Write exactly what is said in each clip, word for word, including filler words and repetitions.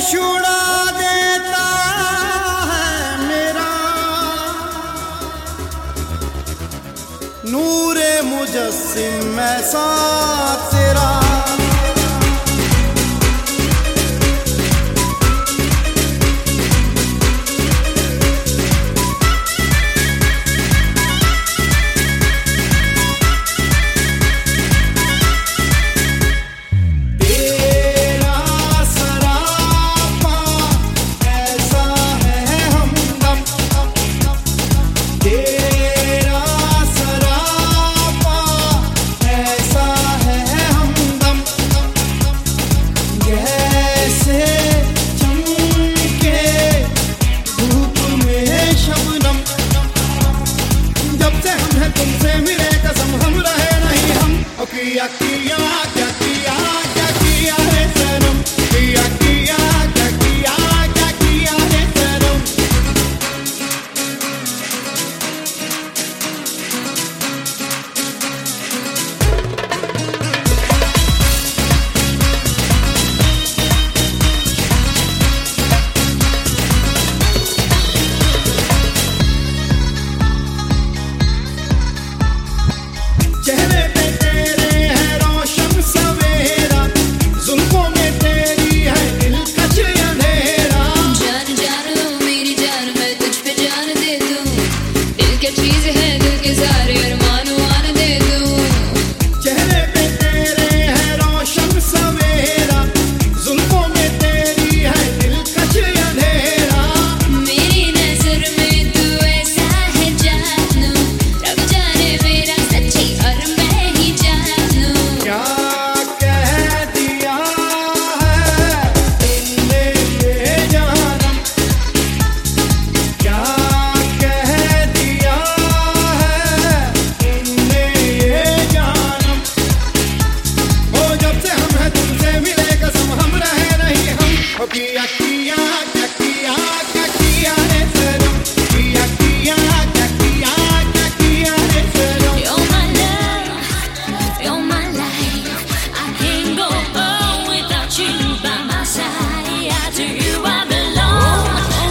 होश उड़ा देता है मेरा नूरे मुजस्सिम ऐसा तेरा। तुमसे मिले कसम हम रहे नहीं हम। किया किया क्या किया क्या किया है सनम, किया किया क्या किया क्या किया है सनम। चेहरे पे तेरे है रोशन सवेरा, जुल्फों में तेरी है दिलकश अंधेरा। जान जान मेरी जान मैं तुझ पे जान दे दूं, दिल की चीज है दिल के सारे अरमान वान दे दूं। चेहरे पे तेरे है रोशन सवेरा, जुल्फों में तेरी है दिलकश अंधेरा। मेरी नजर में तू ऐसा है जानू, रब जाने मेरा सच्ची और मैं ही जानू। क्या कह दिया है तुमने ये जानम, क्या कह दिया है तुमने ये जानम। ओ जब से हम हैं तुमसे मिले कसम हम रहे नहीं हम। ओ किया किया क्या किया क्या किया है सनम, किया किया क्या किया क्या किया है सनम। You're my love, you're my life, I can't go on without you by my side. To you I belong.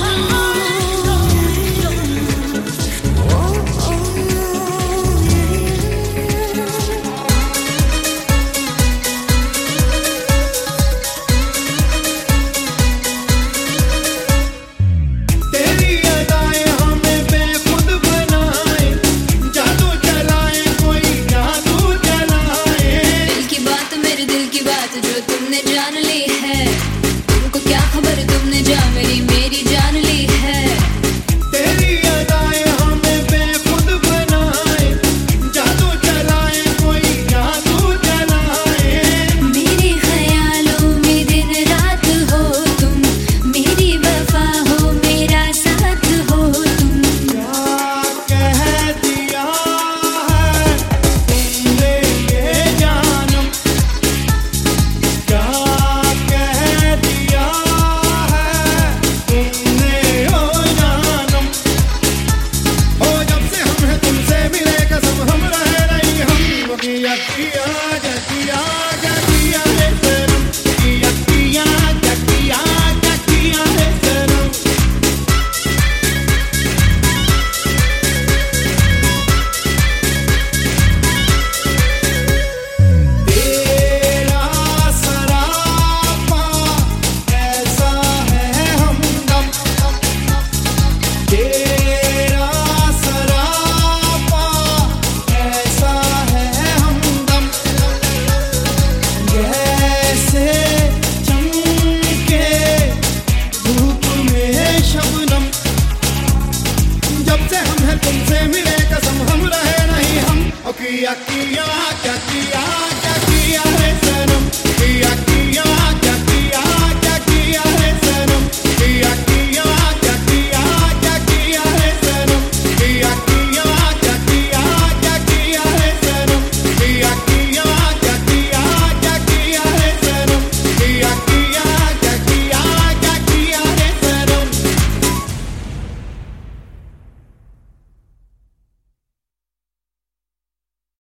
तेरी अदाएं हमें बेखुद बनाए, जादू चलाए कोई जादू चलाए। दिल की बात मेरे दिल की बात जो तुमने जान ली है, तुमको क्या खबर तुमने जा मेरी मेरी जान ली है। तेरी अदाएं हमें बेखुद बनाए, जादू चलाए कोई जादू चलाए। मेरे ख्यालों में दिन रात हो तुम, मेरी वफा हो मेरा साथ हो तुम। क्या कह दिया है तुमने ये जानम, क्या कह दिया है तुमने ओ जानम। ओ जब से हम हैं तुमसे मिले कसम हम रहे नहीं हम। किया किया क्या किया क्या किया है सनम, किया किया क्या किया क्या किया है सनम। तेरा सरापा ऐसा है हमदम, तेरा सरापा ऐसा है हमदम। जैसे चमके धूप में शबनम, जब से हम हैं तुमसे मिले कसम हम रहे नहीं हम। ओ किया किया क्या किया